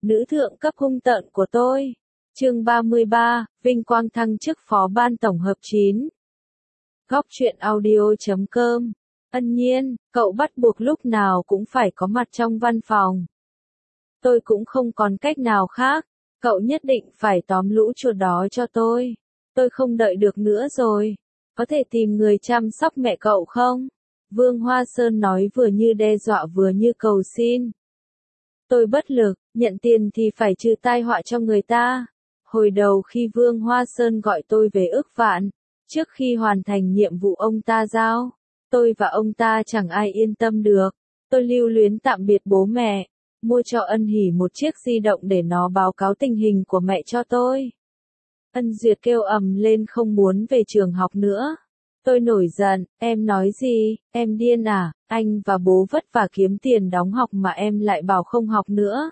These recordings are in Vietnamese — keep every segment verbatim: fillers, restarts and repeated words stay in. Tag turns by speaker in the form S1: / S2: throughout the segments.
S1: nữ thượng cấp hung tợn của tôi. Chương ba mươi ba, vinh quang thăng chức phó ban tổng hợp chín. Góc truyện audio chấm com. Ân Nhiên, cậu bắt buộc lúc nào cũng phải có mặt trong văn phòng. Tôi cũng không còn cách nào khác, cậu nhất định phải tóm lũ chuột đó cho tôi. Tôi không đợi được nữa rồi. Có thể tìm người chăm sóc mẹ cậu không? Vương Hoa Sơn nói vừa như đe dọa vừa như cầu xin. Tôi bất lực, nhận tiền thì phải trừ tai họa cho người ta. Hồi đầu khi Vương Hoa Sơn gọi tôi về ước vạn, trước khi hoàn thành nhiệm vụ ông ta giao, tôi và ông ta chẳng ai yên tâm được. Tôi lưu luyến tạm biệt bố mẹ, mua cho Ân Hỷ một chiếc di động để nó báo cáo tình hình của mẹ cho tôi. Ân Duyệt kêu ầm lên không muốn về trường học nữa. Tôi nổi giận, em nói gì, em điên à, anh và bố vất vả kiếm tiền đóng học mà em lại bảo không học nữa.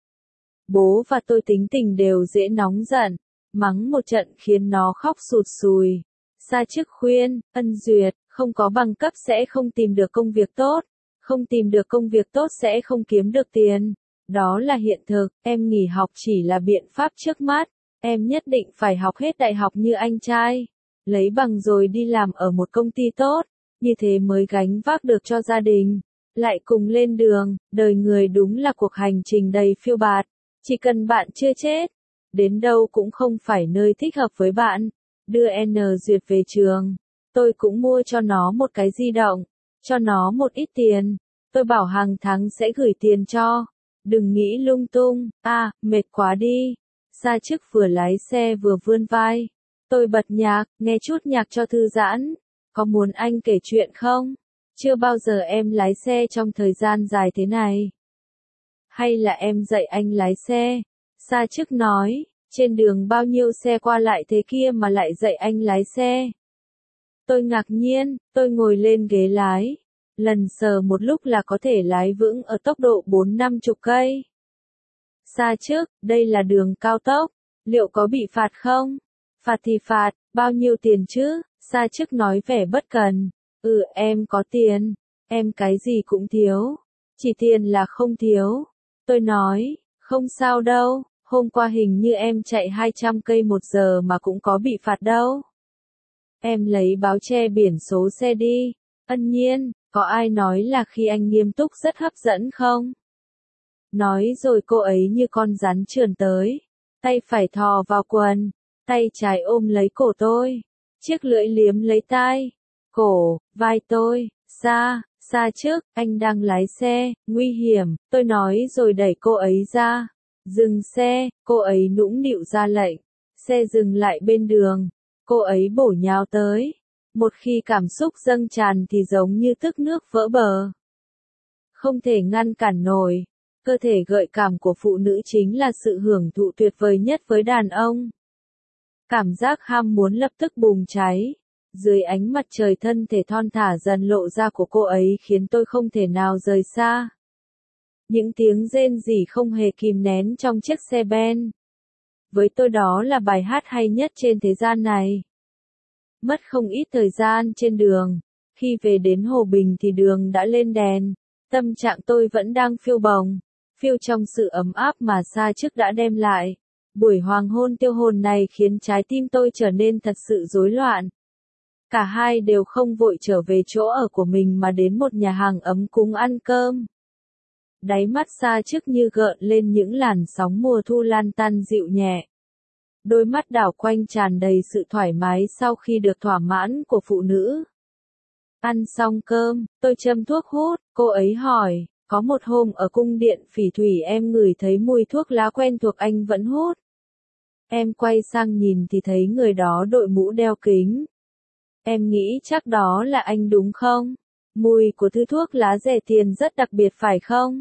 S1: Bố và tôi tính tình đều dễ nóng giận, mắng một trận khiến nó khóc sụt sùi. Sa Chức khuyên, Ân Duyệt, không có bằng cấp sẽ không tìm được công việc tốt, không tìm được công việc tốt sẽ không kiếm được tiền. Đó là hiện thực, em nghỉ học chỉ là biện pháp trước mắt, em nhất định phải học hết đại học như anh trai. Lấy bằng rồi đi làm ở một công ty tốt, như thế mới gánh vác được cho gia đình. Lại cùng lên đường, đời người đúng là cuộc hành trình đầy phiêu bạt. Chỉ cần bạn chưa chết, đến đâu cũng không phải nơi thích hợp với bạn. Đưa N Duyệt về trường, tôi cũng mua cho nó một cái di động, cho nó một ít tiền. Tôi bảo hàng tháng sẽ gửi tiền cho. Đừng nghĩ lung tung, à, mệt quá đi. Sa Chức vừa lái xe vừa vươn vai. Tôi bật nhạc, nghe chút nhạc cho thư giãn. Có muốn anh kể chuyện không? Chưa bao giờ em lái xe trong thời gian dài thế này. Hay là em dạy anh lái xe? Sa Chức nói, trên đường bao nhiêu xe qua lại thế kia mà lại dạy anh lái xe. Tôi ngạc nhiên, tôi ngồi lên ghế lái. Lần sờ một lúc là có thể lái vững ở tốc độ bốn năm chục cây. Sa Chức, đây là đường cao tốc, liệu có bị phạt không? Phạt thì phạt, bao nhiêu tiền chứ? Sa Chức nói vẻ bất cần. Ừ, em có tiền, em cái gì cũng thiếu, chỉ tiền là không thiếu. Tôi nói, không sao đâu, hôm qua hình như em chạy hai trăm cây một giờ mà cũng có bị phạt đâu. Em lấy báo che biển số xe đi. Ân Nhiên, có ai nói là khi anh nghiêm túc rất hấp dẫn không? Nói rồi cô ấy như con rắn trườn tới, tay phải thò vào quần, tay trái ôm lấy cổ tôi, chiếc lưỡi liếm lấy tai, cổ, vai tôi. Sa, Sa Chức, anh đang lái xe, nguy hiểm, tôi nói rồi đẩy cô ấy ra. Dừng xe, cô ấy nũng nịu ra lệnh. Xe dừng lại bên đường, cô ấy bổ nhào tới. Một khi cảm xúc dâng tràn thì giống như tức nước vỡ bờ. Không thể ngăn cản nổi. Cơ thể gợi cảm của phụ nữ chính là sự hưởng thụ tuyệt vời nhất với đàn ông. Cảm giác ham muốn lập tức bùng cháy. Dưới ánh mặt trời thân thể thon thả dần lộ ra của cô ấy khiến tôi không thể nào rời xa. Những tiếng rên rỉ không hề kìm nén trong chiếc xe Ben. Với tôi đó là bài hát hay nhất trên thế gian này. Mất không ít thời gian trên đường. Khi về đến Hồ Bình thì đường đã lên đèn. Tâm trạng tôi vẫn đang phiêu bồng. Phiêu trong sự ấm áp mà Sa Chức đã đem lại. Buổi hoàng hôn tiêu hồn này khiến trái tim tôi trở nên thật sự rối loạn. Cả hai đều không vội trở về chỗ ở của mình mà đến một nhà hàng ấm cúng ăn cơm. Đáy mắt Sa Chức như gợn lên những làn sóng mùa thu lan tan dịu nhẹ. Đôi mắt đảo quanh tràn đầy sự thoải mái sau khi được thỏa mãn của phụ nữ. Ăn xong cơm, tôi châm thuốc hút, cô ấy hỏi, có một hôm ở cung điện Phỉ Thủy em ngửi thấy mùi thuốc lá quen thuộc anh vẫn hút. Em quay sang nhìn thì thấy người đó đội mũ đeo kính. Em nghĩ chắc đó là anh đúng không? Mùi của thứ thuốc lá rẻ tiền rất đặc biệt phải không?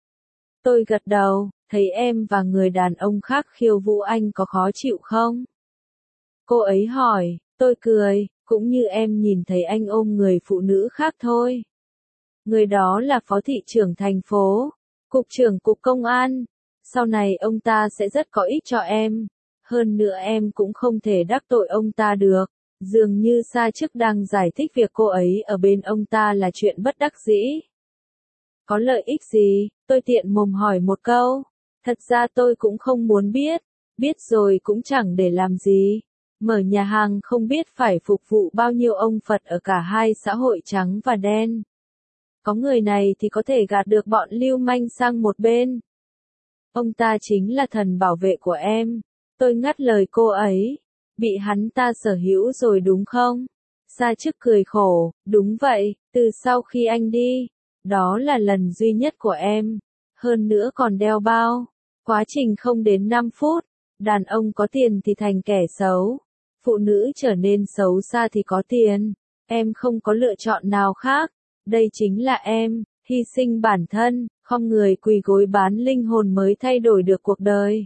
S1: Tôi gật đầu, thấy em và người đàn ông khác khiêu vũ anh có khó chịu không? Cô ấy hỏi, tôi cười, cũng như em nhìn thấy anh ôm người phụ nữ khác thôi. Người đó là phó thị trưởng thành phố, cục trưởng cục công an. Sau này ông ta sẽ rất có ích cho em. Hơn nữa em cũng không thể đắc tội ông ta được. Dường như Sa Chức đang giải thích việc cô ấy ở bên ông ta là chuyện bất đắc dĩ. Có lợi ích gì? Tôi tiện mồm hỏi một câu. Thật ra tôi cũng không muốn biết, biết rồi cũng chẳng để làm gì. Mở nhà hàng không biết phải phục vụ bao nhiêu ông Phật ở cả hai xã hội trắng và đen. Có người này thì có thể gạt được bọn lưu manh sang một bên. Ông ta chính là thần bảo vệ của em. Tôi ngắt lời cô ấy. Bị hắn ta sở hữu rồi đúng không? Sa Chức cười khổ, đúng vậy, từ sau khi anh đi, đó là lần duy nhất của em. Hơn nữa còn đeo bao. Quá trình không đến năm phút, đàn ông có tiền thì thành kẻ xấu. Phụ nữ trở nên xấu xa thì có tiền. Em không có lựa chọn nào khác. Đây chính là em, hy sinh bản thân, không người quỳ gối bán linh hồn mới thay đổi được cuộc đời.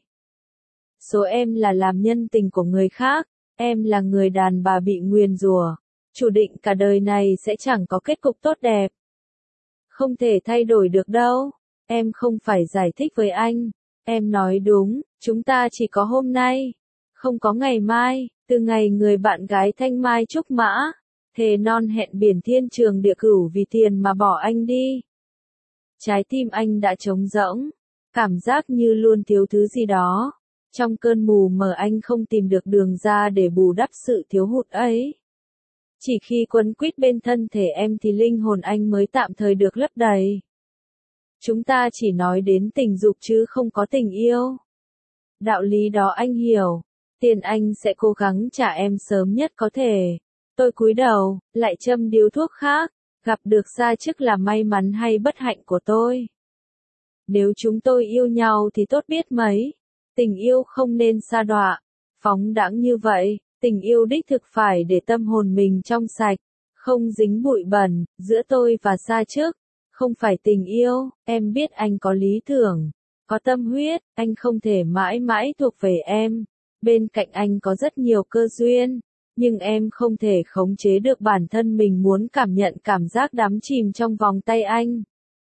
S1: Số em là làm nhân tình của người khác, em là người đàn bà bị nguyền rủa, chủ định cả đời này sẽ chẳng có kết cục tốt đẹp. Không thể thay đổi được đâu, em không phải giải thích với anh, em nói đúng, chúng ta chỉ có hôm nay, không có ngày mai, từ ngày người bạn gái thanh mai trúc mã, thề non hẹn biển thiên trường địa cửu vì tiền mà bỏ anh đi. Trái tim anh đã trống rỗng, cảm giác như luôn thiếu thứ gì đó. Trong cơn mù mờ anh không tìm được đường ra để bù đắp sự thiếu hụt ấy. Chỉ khi quấn quýt bên thân thể em thì linh hồn anh mới tạm thời được lấp đầy. Chúng ta chỉ nói đến tình dục chứ không có tình yêu. Đạo lý đó anh hiểu. Tiền anh sẽ cố gắng trả em sớm nhất có thể. Tôi cúi đầu, lại châm điếu thuốc khác. Gặp được Sa Chức là may mắn hay bất hạnh của tôi. Nếu chúng tôi yêu nhau thì tốt biết mấy. Tình yêu không nên sa đọa, phóng đãng như vậy, tình yêu đích thực phải để tâm hồn mình trong sạch, không dính bụi bẩn, giữa tôi và Sa Chức, không phải tình yêu, em biết anh có lý tưởng, có tâm huyết, anh không thể mãi mãi thuộc về em, bên cạnh anh có rất nhiều cơ duyên, nhưng em không thể khống chế được bản thân mình muốn cảm nhận cảm giác đắm chìm trong vòng tay anh.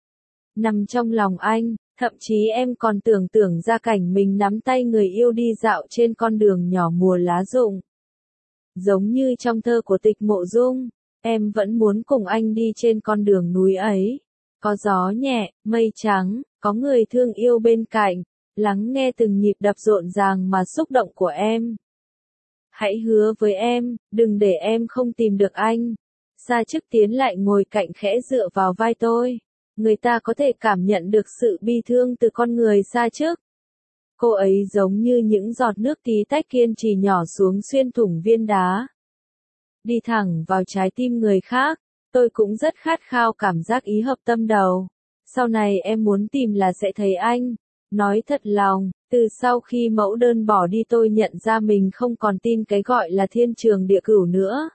S1: Nằm trong lòng anh. Thậm chí em còn tưởng tượng ra cảnh mình nắm tay người yêu đi dạo trên con đường nhỏ mùa lá rụng. Giống như trong thơ của Tịch Mộ Dung, em vẫn muốn cùng anh đi trên con đường núi ấy. Có gió nhẹ, mây trắng, có người thương yêu bên cạnh, lắng nghe từng nhịp đập rộn ràng mà xúc động của em. Hãy hứa với em, đừng để em không tìm được anh. Sa Chức tiến lại ngồi cạnh khẽ dựa vào vai tôi. Người ta có thể cảm nhận được sự bi thương từ con người Sa Chức. Cô ấy giống như những giọt nước tí tách kiên trì nhỏ xuống xuyên thủng viên đá. Đi thẳng vào trái tim người khác, tôi cũng rất khát khao cảm giác ý hợp tâm đầu. Sau này em muốn tìm là sẽ thấy anh. Nói thật lòng, từ sau khi mẫu đơn bỏ đi tôi nhận ra mình không còn tin cái gọi là thiên trường địa cửu nữa.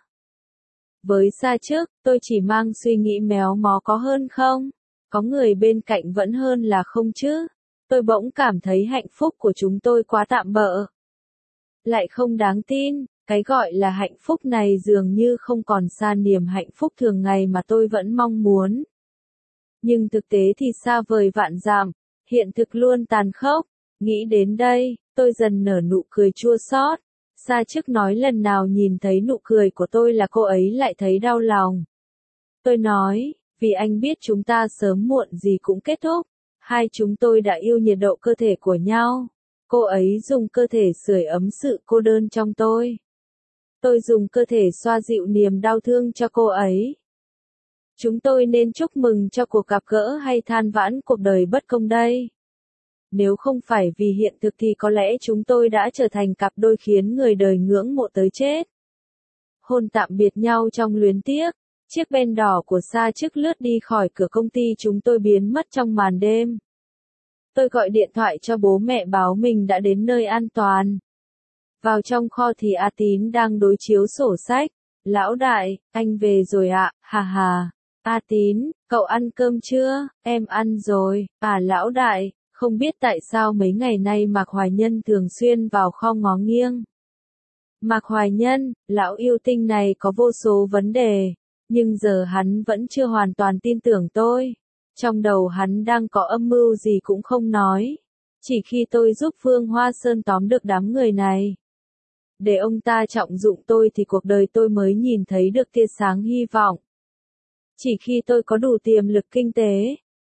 S1: Với Sa Chức, tôi chỉ mang suy nghĩ méo mó có hơn không? Có người bên cạnh vẫn hơn là không chứ. Tôi bỗng cảm thấy hạnh phúc của chúng tôi quá tạm bợ. Lại không đáng tin, cái gọi là hạnh phúc này dường như không còn xa niềm hạnh phúc thường ngày mà tôi vẫn mong muốn. Nhưng thực tế thì xa vời vạn dặm, hiện thực luôn tàn khốc. Nghĩ đến đây, tôi dần nở nụ cười chua xót. Sa Chức nói lần nào nhìn thấy nụ cười của tôi là cô ấy lại thấy đau lòng. Tôi nói, vì anh biết chúng ta sớm muộn gì cũng kết thúc. Hai chúng tôi đã yêu nhiệt độ cơ thể của nhau. Cô ấy dùng cơ thể sưởi ấm sự cô đơn trong tôi. Tôi dùng cơ thể xoa dịu niềm đau thương cho cô ấy. Chúng tôi nên chúc mừng cho cuộc gặp gỡ hay than vãn cuộc đời bất công đây? Nếu không phải vì hiện thực thì có lẽ chúng tôi đã trở thành cặp đôi khiến người đời ngưỡng mộ tới chết. Hôn tạm biệt nhau trong luyến tiếc. Chiếc Ben đỏ của Sa Chức lướt đi khỏi cửa công ty chúng tôi biến mất trong màn đêm. Tôi gọi điện thoại cho bố mẹ báo mình đã đến nơi an toàn. Vào trong kho thì A Tín đang đối chiếu sổ sách. Lão đại, anh về rồi ạ, hà hà. A Tín, cậu ăn cơm chưa? Em ăn rồi. À lão đại, không biết tại sao mấy ngày nay Mạc Hoài Nhân thường xuyên vào kho ngó nghiêng. Mạc Hoài Nhân, lão yêu tinh này có vô số vấn đề. Nhưng giờ hắn vẫn chưa hoàn toàn tin tưởng tôi. Trong đầu hắn đang có âm mưu gì cũng không nói. Chỉ khi tôi giúp Phương Hoa Sơn tóm được đám người này. Để ông ta trọng dụng tôi thì cuộc đời tôi mới nhìn thấy được tia sáng hy vọng. Chỉ khi tôi có đủ tiềm lực kinh tế,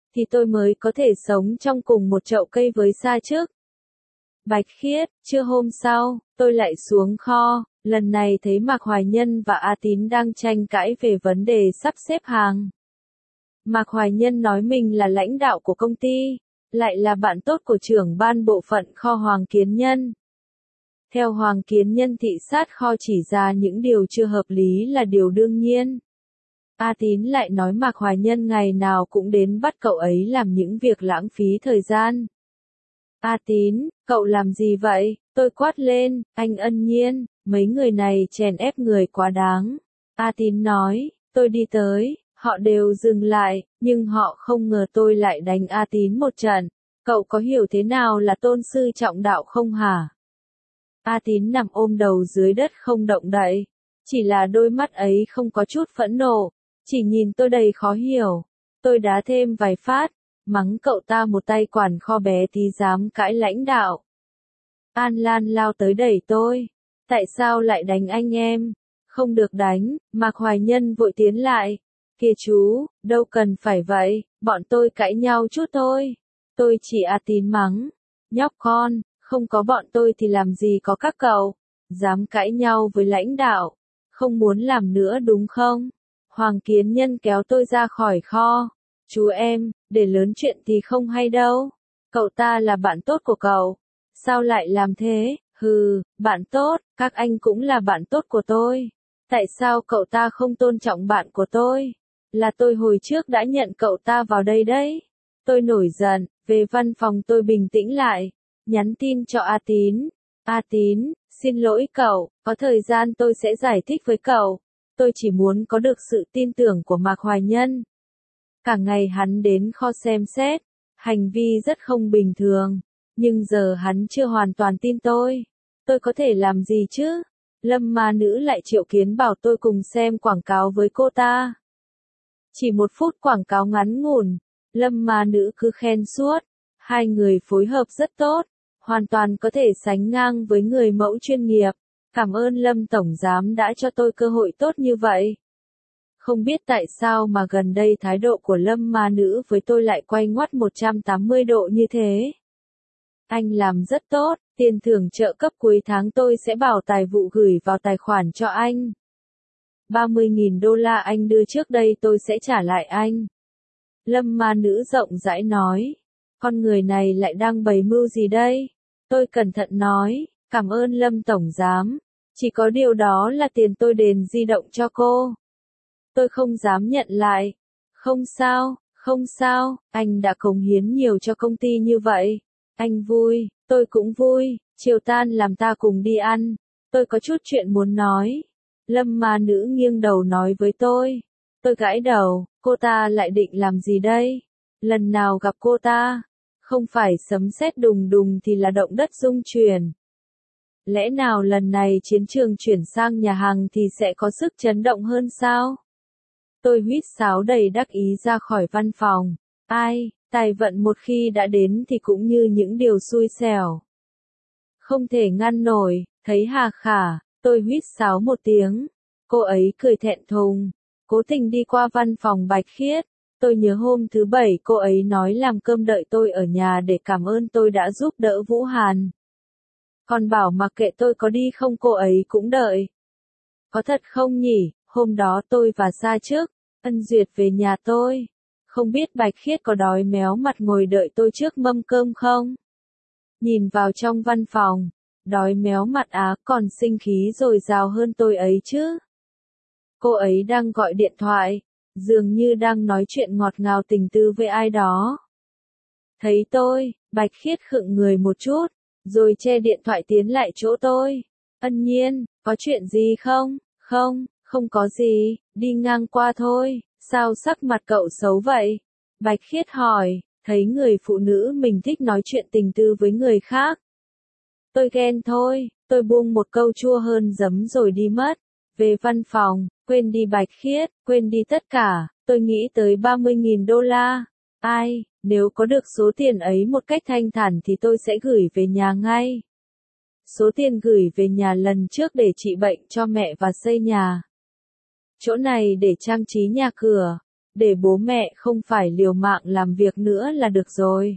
S1: thì tôi mới có thể sống trong cùng một chậu cây với Sa Trức. Bạch Khiết, trưa hôm sau, tôi lại xuống kho, lần này thấy Mạc Hoài Nhân và A Tín đang tranh cãi về vấn đề sắp xếp hàng. Mạc Hoài Nhân nói mình là lãnh đạo của công ty, lại là bạn tốt của trưởng ban bộ phận kho Hoàng Kiến Nhân. Theo Hoàng Kiến Nhân thị sát kho chỉ ra những điều chưa hợp lý là điều đương nhiên. A Tín lại nói Mạc Hoài Nhân ngày nào cũng đến bắt cậu ấy làm những việc lãng phí thời gian. A Tín, cậu làm gì vậy? Tôi quát lên, anh Ân Nhiên, mấy người này chèn ép người quá đáng. A Tín nói, tôi đi tới, họ đều dừng lại, nhưng họ không ngờ tôi lại đánh A Tín một trận. Cậu có hiểu thế nào là tôn sư trọng đạo không hả? A Tín nằm ôm đầu dưới đất không động đậy. Chỉ là đôi mắt ấy không có chút phẫn nộ, chỉ nhìn tôi đầy khó hiểu. Tôi đá thêm vài phát, mắng cậu ta một tay quản kho bé tí dám cãi lãnh đạo. An Lan lao tới đẩy tôi. Tại sao lại đánh anh em? Không được đánh, Mạc Hoài Nhân vội tiến lại. Kìa chú, đâu cần phải vậy, bọn tôi cãi nhau chút thôi. Tôi chỉ A Tín mắng. Nhóc con, không có bọn tôi thì làm gì có các cậu. Dám cãi nhau với lãnh đạo. Không muốn làm nữa đúng không? Hoàng Kiến Nhân kéo tôi ra khỏi kho. Chú em, để lớn chuyện thì không hay đâu. Cậu ta là bạn tốt của cậu. Sao lại làm thế? Hừ, bạn tốt, các anh cũng là bạn tốt của tôi. Tại sao cậu ta không tôn trọng bạn của tôi? Là tôi hồi trước đã nhận cậu ta vào đây đấy. Tôi nổi giận, về văn phòng tôi bình tĩnh lại. Nhắn tin cho A Tín. A Tín, xin lỗi cậu, có thời gian tôi sẽ giải thích với cậu. Tôi chỉ muốn có được sự tin tưởng của Mạc Hoài Nhân. Cả ngày hắn đến kho xem xét, hành vi rất không bình thường, nhưng giờ hắn chưa hoàn toàn tin tôi. Tôi có thể làm gì chứ? Lâm ma nữ lại triệu kiến bảo tôi cùng xem quảng cáo với cô ta. Chỉ một phút quảng cáo ngắn ngủn, Lâm ma nữ cứ khen suốt. Hai người phối hợp rất tốt, hoàn toàn có thể sánh ngang với người mẫu chuyên nghiệp. Cảm ơn Lâm Tổng Giám đã cho tôi cơ hội tốt như vậy. Không biết tại sao mà gần đây thái độ của Lâm ma nữ với tôi lại quay ngoắt một trăm tám mươi độ như thế. Anh làm rất tốt, tiền thưởng trợ cấp cuối tháng tôi sẽ bảo tài vụ gửi vào tài khoản cho anh. ba mươi nghìn đô la anh đưa trước đây tôi sẽ trả lại anh. Lâm ma nữ rộng rãi nói. Con người này lại đang bày mưu gì đây? Tôi cẩn thận nói, cảm ơn Lâm Tổng Giám. Chỉ có điều đó là tiền tôi đền di động cho cô. Tôi không dám nhận lại. Không sao, không sao, anh đã cống hiến nhiều cho công ty như vậy. Anh vui, tôi cũng vui, chiều tan làm ta cùng đi ăn. Tôi có chút chuyện muốn nói. Lâm ma nữ nghiêng đầu nói với tôi. Tôi gãi đầu, cô ta lại định làm gì đây? Lần nào gặp cô ta, không phải sấm sét đùng đùng thì là động đất rung chuyển. Lẽ nào lần này chiến trường chuyển sang nhà hàng thì sẽ có sức chấn động hơn sao? Tôi huýt sáo đầy đắc ý ra khỏi văn phòng. Ai, tài vận một khi đã đến thì cũng như những điều xui xẻo. Không thể ngăn nổi, thấy Hà Khả, tôi huýt sáo một tiếng. Cô ấy cười thẹn thùng, cố tình đi qua văn phòng Bạch Khiết. Tôi nhớ hôm thứ bảy cô ấy nói làm cơm đợi tôi ở nhà để cảm ơn tôi đã giúp đỡ Vũ Hàn. Còn bảo mặc kệ tôi có đi không cô ấy cũng đợi. Có thật không nhỉ, hôm đó tôi và Sa Trức, Ân Duyệt về nhà tôi. Không biết Bạch Khiết có đói méo mặt ngồi đợi tôi trước mâm cơm không? Nhìn vào trong văn phòng, đói méo mặt á còn sinh khí dồi dào hơn tôi ấy chứ. Cô ấy đang gọi điện thoại, dường như đang nói chuyện ngọt ngào tình tư với ai đó. Thấy tôi, Bạch Khiết khựng người một chút, rồi che điện thoại tiến lại chỗ tôi. Ân Nhiên, có chuyện gì không? Không, không có gì, đi ngang qua thôi. Sao sắc mặt cậu xấu vậy? Bạch Khiết hỏi, thấy người phụ nữ mình thích nói chuyện tình tư với người khác. Tôi ghen thôi, tôi buông một câu chua hơn giấm rồi đi mất. Về văn phòng, quên đi Bạch Khiết, quên đi tất cả, tôi nghĩ tới ba mươi nghìn đô la. Ai, nếu có được số tiền ấy một cách thanh thản thì tôi sẽ gửi về nhà ngay. Số tiền gửi về nhà lần trước để trị bệnh cho mẹ và xây nhà. Chỗ này để trang trí nhà cửa. để bố mẹ không phải liều mạng làm việc nữa là được rồi.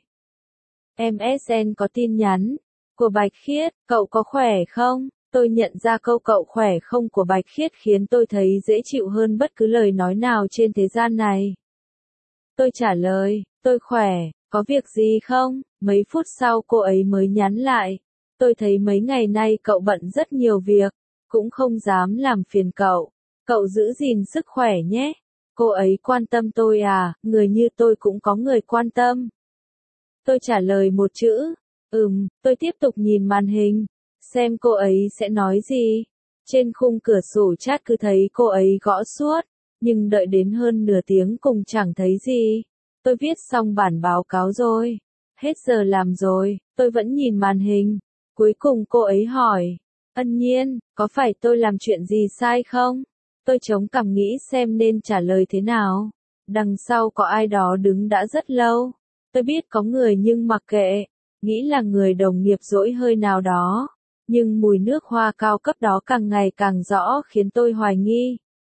S1: em ét en có tin nhắn của Bạch Khiết, cậu có khỏe không? Tôi nhận ra câu cậu khỏe không của Bạch Khiết khiến tôi thấy dễ chịu hơn bất cứ lời nói nào trên thế gian này. Tôi trả lời, tôi khỏe, có việc gì không? Mấy phút sau cô ấy mới nhắn lại. Tôi thấy mấy ngày nay cậu bận rất nhiều việc, cũng không dám làm phiền cậu. Cậu giữ gìn sức khỏe nhé. Cô ấy quan tâm tôi à, người như tôi cũng có người quan tâm. Tôi trả lời một chữ, ừm, tôi tiếp tục nhìn màn hình, xem cô ấy sẽ nói gì. Trên khung cửa sổ chat cứ thấy cô ấy gõ suốt, nhưng đợi đến hơn nửa tiếng cùng chẳng thấy gì. Tôi viết xong bản báo cáo rồi. Hết giờ làm rồi, tôi vẫn nhìn màn hình. Cuối cùng cô ấy hỏi, Ân Nhiên, có phải tôi làm chuyện gì sai không? Tôi chống cằm nghĩ xem nên trả lời thế nào. Đằng sau có ai đó đứng đã rất lâu. Tôi biết có người nhưng mặc kệ, nghĩ là người đồng nghiệp dỗi hơi nào đó. Nhưng mùi nước hoa cao cấp đó càng ngày càng rõ khiến tôi hoài nghi.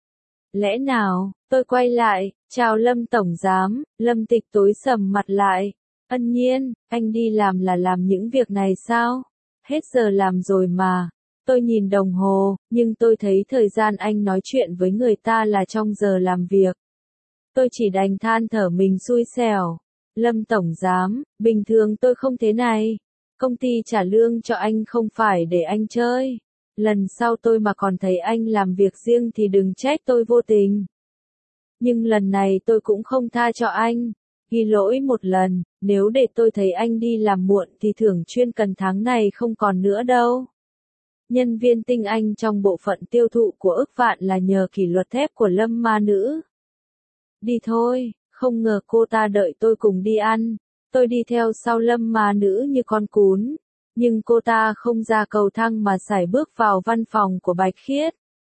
S1: Lẽ nào, tôi quay lại, chào Lâm Tổng Giám, Lâm Tịch tối sầm mặt lại. Ân Nhiên, anh đi làm là làm những việc này sao? Hết giờ làm rồi mà. Tôi nhìn đồng hồ, nhưng tôi thấy thời gian anh nói chuyện với người ta là trong giờ làm việc. Tôi chỉ đành than thở mình xui xẻo. Lâm Tổng Giám, bình thường tôi không thế này. Công ty trả lương cho anh không phải để anh chơi. Lần sau tôi mà còn thấy anh làm việc riêng thì đừng trách tôi vô tình. Nhưng lần này tôi cũng không tha cho anh. Ghi lỗi một lần, nếu để tôi thấy anh đi làm muộn thì thưởng chuyên cần tháng này không còn nữa đâu. Nhân viên tinh anh trong bộ phận tiêu thụ của ức vạn là nhờ kỷ luật thép của Lâm ma nữ. Đi thôi, không ngờ cô ta đợi tôi cùng đi ăn. Tôi đi theo sau Lâm ma nữ như con cún. Nhưng cô ta không ra cầu thang mà sải bước vào văn phòng của Bạch Khiết.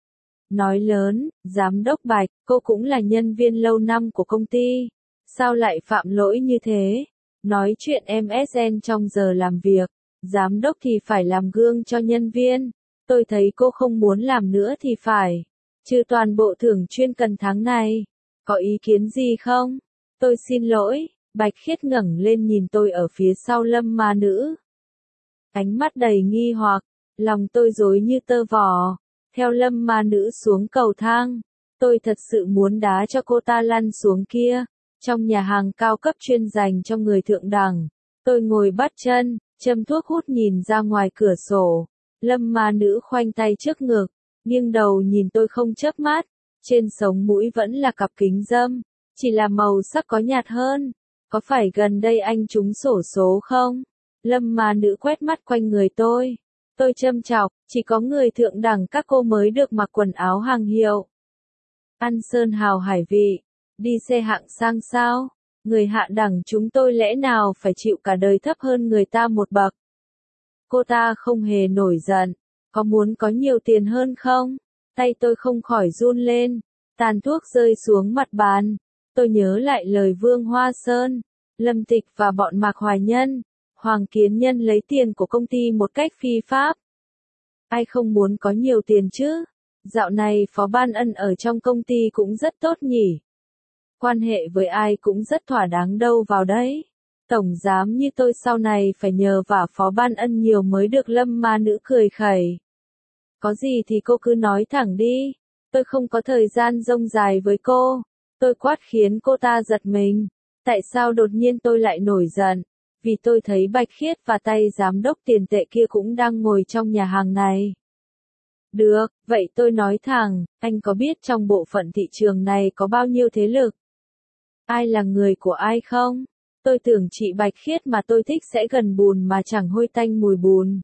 S1: Nói lớn, Giám đốc Bạch, cô cũng là nhân viên lâu năm của công ty. Sao lại phạm lỗi như thế? Nói chuyện em ét en trong giờ làm việc. Giám đốc thì phải làm gương cho nhân viên. Tôi thấy cô không muốn làm nữa thì phải. Trừ toàn bộ thưởng chuyên cần tháng này. Có ý kiến gì không? Tôi xin lỗi. Bạch Khiết ngẩng lên nhìn tôi ở phía sau Lâm ma nữ. Ánh mắt đầy nghi hoặc. Lòng tôi rối như tơ vò. Theo Lâm ma nữ xuống cầu thang. Tôi thật sự muốn đá cho cô ta lăn xuống kia. Trong nhà hàng cao cấp chuyên dành cho người thượng đẳng. Tôi ngồi bắt chân, châm thuốc hút nhìn ra ngoài cửa sổ. Lâm ma nữ khoanh tay trước ngực, nghiêng đầu nhìn tôi không chớp mắt. Trên sống mũi vẫn là cặp kính râm, chỉ là màu sắc có nhạt hơn. Có phải gần đây anh trúng xổ số không? Lâm ma nữ quét mắt quanh người tôi. Tôi châm chọc, chỉ có người thượng đẳng các cô mới được mặc quần áo hàng hiệu. Ăn sơn hào hải vị, đi xe hạng sang sao? Người hạ đẳng chúng tôi lẽ nào phải chịu cả đời thấp hơn người ta một bậc? Cô ta không hề nổi giận. Có muốn có nhiều tiền hơn không? Tay tôi không khỏi run lên. Tàn thuốc rơi xuống mặt bàn. Tôi nhớ lại lời Vương Hoa Sơn, Lâm Tịch và bọn Mạc Hoài Nhân. Hoàng Kiến Nhân lấy tiền của công ty một cách phi pháp. Ai không muốn có nhiều tiền chứ? Dạo này Phó Ban Ân ở trong công ty cũng rất tốt nhỉ? Quan hệ với ai cũng rất thỏa đáng đâu vào đấy. Tổng giám như tôi sau này phải nhờ vả Phó Ban Ân nhiều mới được. Lâm ma nữ cười khẩy. Có gì thì cô cứ nói thẳng đi. Tôi không có thời gian rông dài với cô. Tôi quát khiến cô ta giật mình. Tại sao đột nhiên tôi lại nổi giận? Vì tôi thấy Bạch Khiết và tay giám đốc tiền tệ kia cũng đang ngồi trong nhà hàng này. Được, vậy tôi nói thẳng, anh có biết trong bộ phận thị trường này có bao nhiêu thế lực? Ai là người của ai không? Tôi tưởng chị Bạch Khiết mà tôi thích sẽ gần bùn mà chẳng hôi tanh mùi bùn.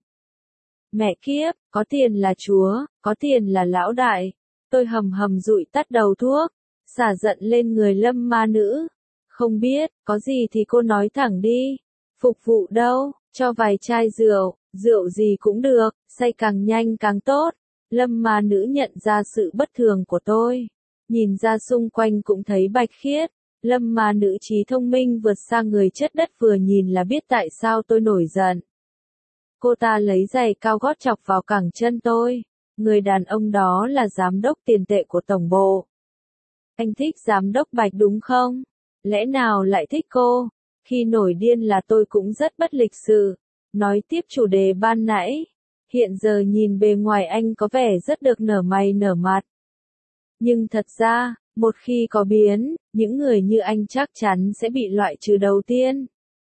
S1: Mẹ kiếp, có tiền là chúa, có tiền là lão đại. Tôi hầm hầm dụi tắt đầu thuốc, xả giận lên người Lâm ma nữ. Không biết, có gì thì cô nói thẳng đi. Phục vụ đâu, cho vài chai rượu, rượu gì cũng được, say càng nhanh càng tốt. Lâm ma nữ nhận ra sự bất thường của tôi. Nhìn ra xung quanh cũng thấy Bạch Khiết. Lâm ma nữ trí thông minh vượt xa người chất đất vừa nhìn là biết tại sao tôi nổi giận. Cô ta lấy giày cao gót chọc vào cẳng chân tôi. Người đàn ông đó là giám đốc tiền tệ của tổng bộ. Anh thích giám đốc Bạch đúng không? Lẽ nào lại thích cô? Khi nổi điên là tôi cũng rất bất lịch sự. Nói tiếp chủ đề ban nãy. Hiện giờ nhìn bề ngoài anh có vẻ rất được nở mày nở mặt. Nhưng thật ra, một khi có biến, những người như anh chắc chắn sẽ bị loại trừ đầu tiên.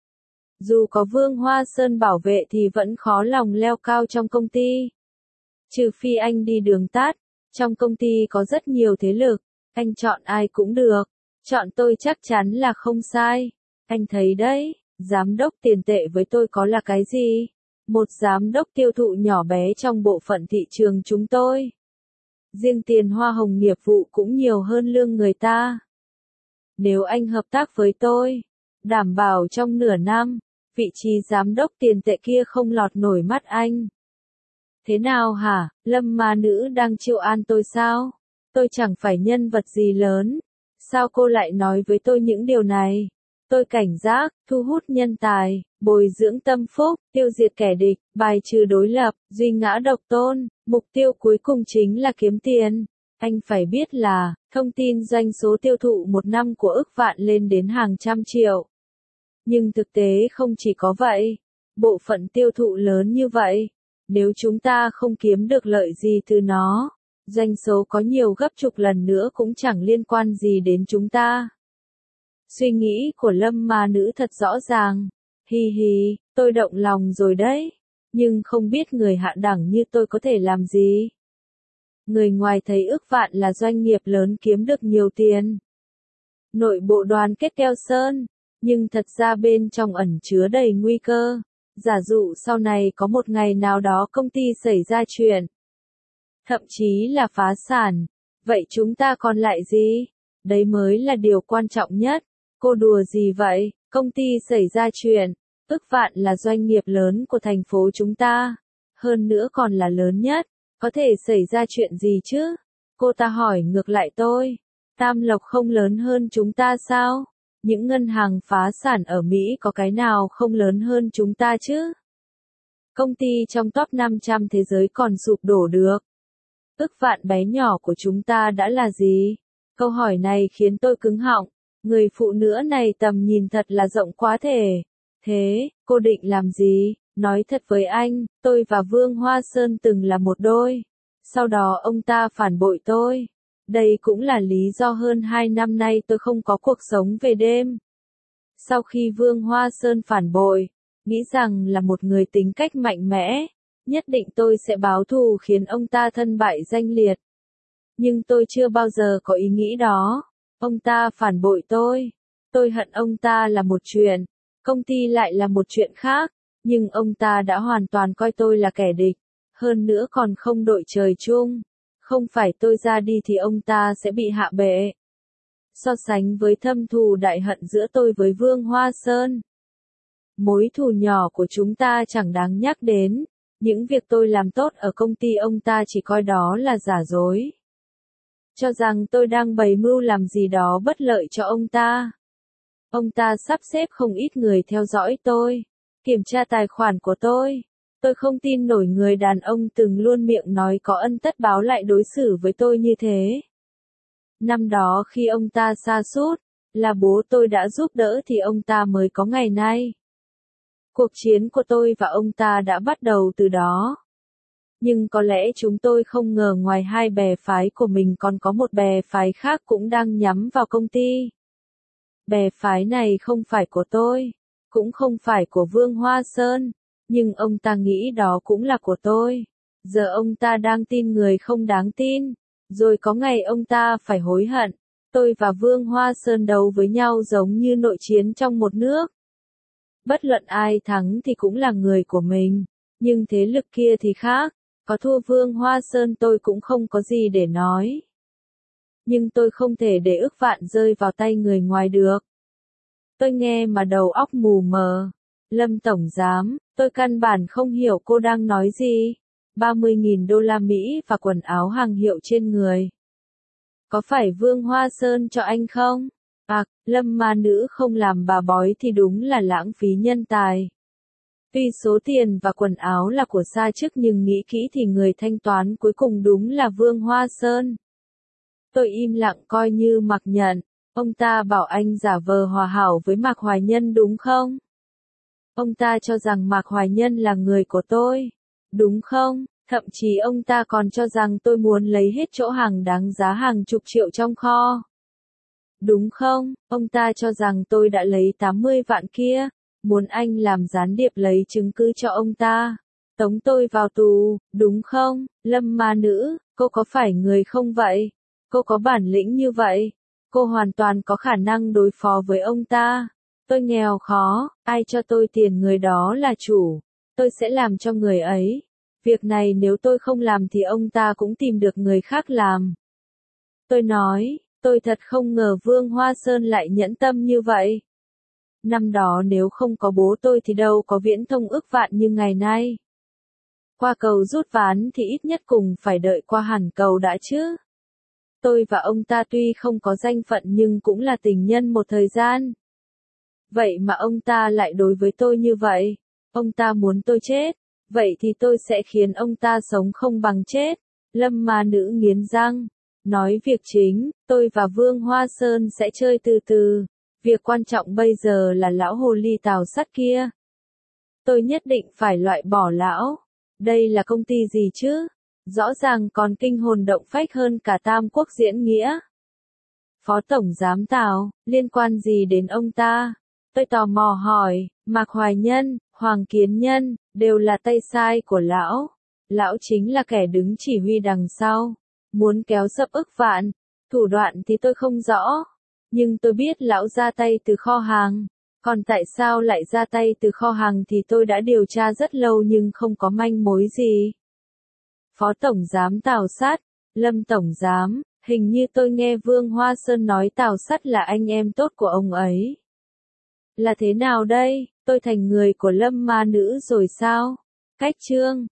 S1: Dù có Vương Hoa Sơn bảo vệ thì vẫn khó lòng leo cao trong công ty. Trừ phi anh đi đường tắt, trong công ty có rất nhiều thế lực, anh chọn ai cũng được, chọn tôi chắc chắn là không sai. Anh thấy đấy, giám đốc tiền tệ với tôi có là cái gì? Một giám đốc tiêu thụ nhỏ bé trong bộ phận thị trường chúng tôi. Riêng tiền hoa hồng nghiệp vụ cũng nhiều hơn lương người ta. Nếu anh hợp tác với tôi, đảm bảo trong nửa năm, vị trí giám đốc tiền tệ kia không lọt nổi mắt anh. Thế nào hả, Lâm ma nữ đang chiêu an tôi sao? Tôi chẳng phải nhân vật gì lớn. Sao cô lại nói với tôi những điều này? Tôi cảnh giác, thu hút nhân tài, bồi dưỡng tâm phúc, tiêu diệt kẻ địch, bài trừ đối lập, duy ngã độc tôn, mục tiêu cuối cùng chính là kiếm tiền. Anh phải biết là, thông tin doanh số tiêu thụ một năm của ức vạn lên đến hàng trăm triệu. Nhưng thực tế không chỉ có vậy. Bộ phận tiêu thụ lớn như vậy, nếu chúng ta không kiếm được lợi gì từ nó, doanh số có nhiều gấp chục lần nữa cũng chẳng liên quan gì đến chúng ta. Suy nghĩ của Lâm ma nữ thật rõ ràng. Hi hi, tôi động lòng rồi đấy. Nhưng không biết người hạ đẳng như tôi có thể làm gì. Người ngoài thấy ức vạn là doanh nghiệp lớn kiếm được nhiều tiền. Nội bộ đoàn kết keo sơn. Nhưng thật ra bên trong ẩn chứa đầy nguy cơ. Giả dụ sau này có một ngày nào đó công ty xảy ra chuyện. Thậm chí là phá sản. Vậy chúng ta còn lại gì? Đấy mới là điều quan trọng nhất. Cô đùa gì vậy? Công ty xảy ra chuyện. Ức vạn là doanh nghiệp lớn của thành phố chúng ta. Hơn nữa còn là lớn nhất. Có thể xảy ra chuyện gì chứ? Cô ta hỏi ngược lại tôi. Tam Lộc không lớn hơn chúng ta sao? Những ngân hàng phá sản ở Mỹ có cái nào không lớn hơn chúng ta chứ? Công ty trong top năm trăm thế giới còn sụp đổ được. Ức vạn bé nhỏ của chúng ta đã là gì? Câu hỏi này khiến tôi cứng họng. Người phụ nữ này tầm nhìn thật là rộng quá thể. Thế, cô định làm gì? Nói thật với anh, tôi và Vương Hoa Sơn từng là một đôi. Sau đó ông ta phản bội tôi. Đây cũng là lý do hơn hai năm nay tôi không có cuộc sống về đêm. Sau khi Vương Hoa Sơn phản bội, nghĩ rằng là một người tính cách mạnh mẽ, nhất định tôi sẽ báo thù khiến ông ta thân bại danh liệt. Nhưng tôi chưa bao giờ có ý nghĩ đó. Ông ta phản bội tôi. Tôi hận ông ta là một chuyện, công ty lại là một chuyện khác, nhưng ông ta đã hoàn toàn coi tôi là kẻ địch, hơn nữa còn không đội trời chung. Không phải tôi ra đi thì ông ta sẽ bị hạ bệ. So sánh với thâm thù đại hận giữa tôi với Vương Hoa Sơn, mối thù nhỏ của chúng ta chẳng đáng nhắc đến. Những việc tôi làm tốt ở công ty ông ta chỉ coi đó là giả dối. Cho rằng tôi đang bày mưu làm gì đó bất lợi cho ông ta. Ông ta sắp xếp không ít người theo dõi tôi, kiểm tra tài khoản của tôi. Tôi không tin nổi người đàn ông từng luôn miệng nói có ân tất báo lại đối xử với tôi như thế. Năm đó khi ông ta sa sút, là bố tôi đã giúp đỡ thì ông ta mới có ngày nay. Cuộc chiến của tôi và ông ta đã bắt đầu từ đó. Nhưng có lẽ chúng tôi không ngờ ngoài hai bè phái của mình còn có một bè phái khác cũng đang nhắm vào công ty. Bè phái này không phải của tôi, cũng không phải của Vương Hoa Sơn, nhưng ông ta nghĩ đó cũng là của tôi. Giờ ông ta đang tin người không đáng tin, rồi có ngày ông ta phải hối hận. Tôi và Vương Hoa Sơn đấu với nhau giống như nội chiến trong một nước. Bất luận ai thắng thì cũng là người của mình, nhưng thế lực kia thì khác. Có thua Vương Hoa Sơn tôi cũng không có gì để nói. Nhưng tôi không thể để ức vạn rơi vào tay người ngoài được. Tôi nghe mà đầu óc mù mờ. Lâm Tổng Giám, tôi căn bản không hiểu cô đang nói gì. ba mươi nghìn đô la Mỹ và quần áo hàng hiệu trên người. Có phải Vương Hoa Sơn cho anh không? À, Lâm ma nữ không làm bà bói thì đúng là lãng phí nhân tài. Tuy số tiền và quần áo là của Sa Chức nhưng nghĩ kỹ thì người thanh toán cuối cùng đúng là Vương Hoa Sơn. Tôi im lặng coi như mặc nhận. Ông ta bảo anh giả vờ hòa hảo với Mạc Hoài Nhân đúng không? Ông ta cho rằng Mạc Hoài Nhân là người của tôi, đúng không? Thậm chí ông ta còn cho rằng tôi muốn lấy hết chỗ hàng đáng giá hàng chục triệu trong kho. Đúng không? Ông ta cho rằng tôi đã lấy tám mươi vạn kia, muốn anh làm gián điệp lấy chứng cứ cho ông ta. Tống tôi vào tù, đúng không? Lâm ma nữ, cô có phải người không vậy? Cô có bản lĩnh như vậy? Cô hoàn toàn có khả năng đối phó với ông ta. Tôi nghèo khó, ai cho tôi tiền người đó là chủ. Tôi sẽ làm cho người ấy. Việc này nếu tôi không làm thì ông ta cũng tìm được người khác làm. Tôi nói, tôi thật không ngờ Vương Hoa Sơn lại nhẫn tâm như vậy. Năm đó nếu không có bố tôi thì đâu có viễn thông ức vạn như ngày nay. Qua cầu rút ván thì ít nhất cùng phải đợi qua hẳn cầu đã chứ. Tôi và ông ta tuy không có danh phận nhưng cũng là tình nhân một thời gian. Vậy mà ông ta lại đối với tôi như vậy. Ông ta muốn tôi chết. Vậy thì tôi sẽ khiến ông ta sống không bằng chết. Lâm ma nữ nghiến răng. Nói việc chính, tôi và Vương Hoa Sơn sẽ chơi từ từ. Việc quan trọng bây giờ là lão hồ ly Tào Sắt kia. Tôi nhất định phải loại bỏ lão. Đây là công ty gì chứ? Rõ ràng còn kinh hồn động phách hơn cả Tam Quốc diễn nghĩa. Phó Tổng Giám Tào, liên quan gì đến ông ta? Tôi tò mò hỏi, Mạc Hoài Nhân, Hoàng Kiến Nhân, đều là tay sai của lão. Lão chính là kẻ đứng chỉ huy đằng sau. Muốn kéo sập ức vạn. Thủ đoạn thì tôi không rõ. Nhưng tôi biết lão ra tay từ kho hàng. Còn tại sao lại ra tay từ kho hàng thì tôi đã điều tra rất lâu nhưng không có manh mối gì. Phó Tổng Giám Tào Sắt, Lâm Tổng Giám, hình như tôi nghe Vương Hoa Sơn nói Tào Sắt là anh em tốt của ông ấy. Là thế nào đây, tôi thành người của Lâm ma nữ rồi sao? Cách chương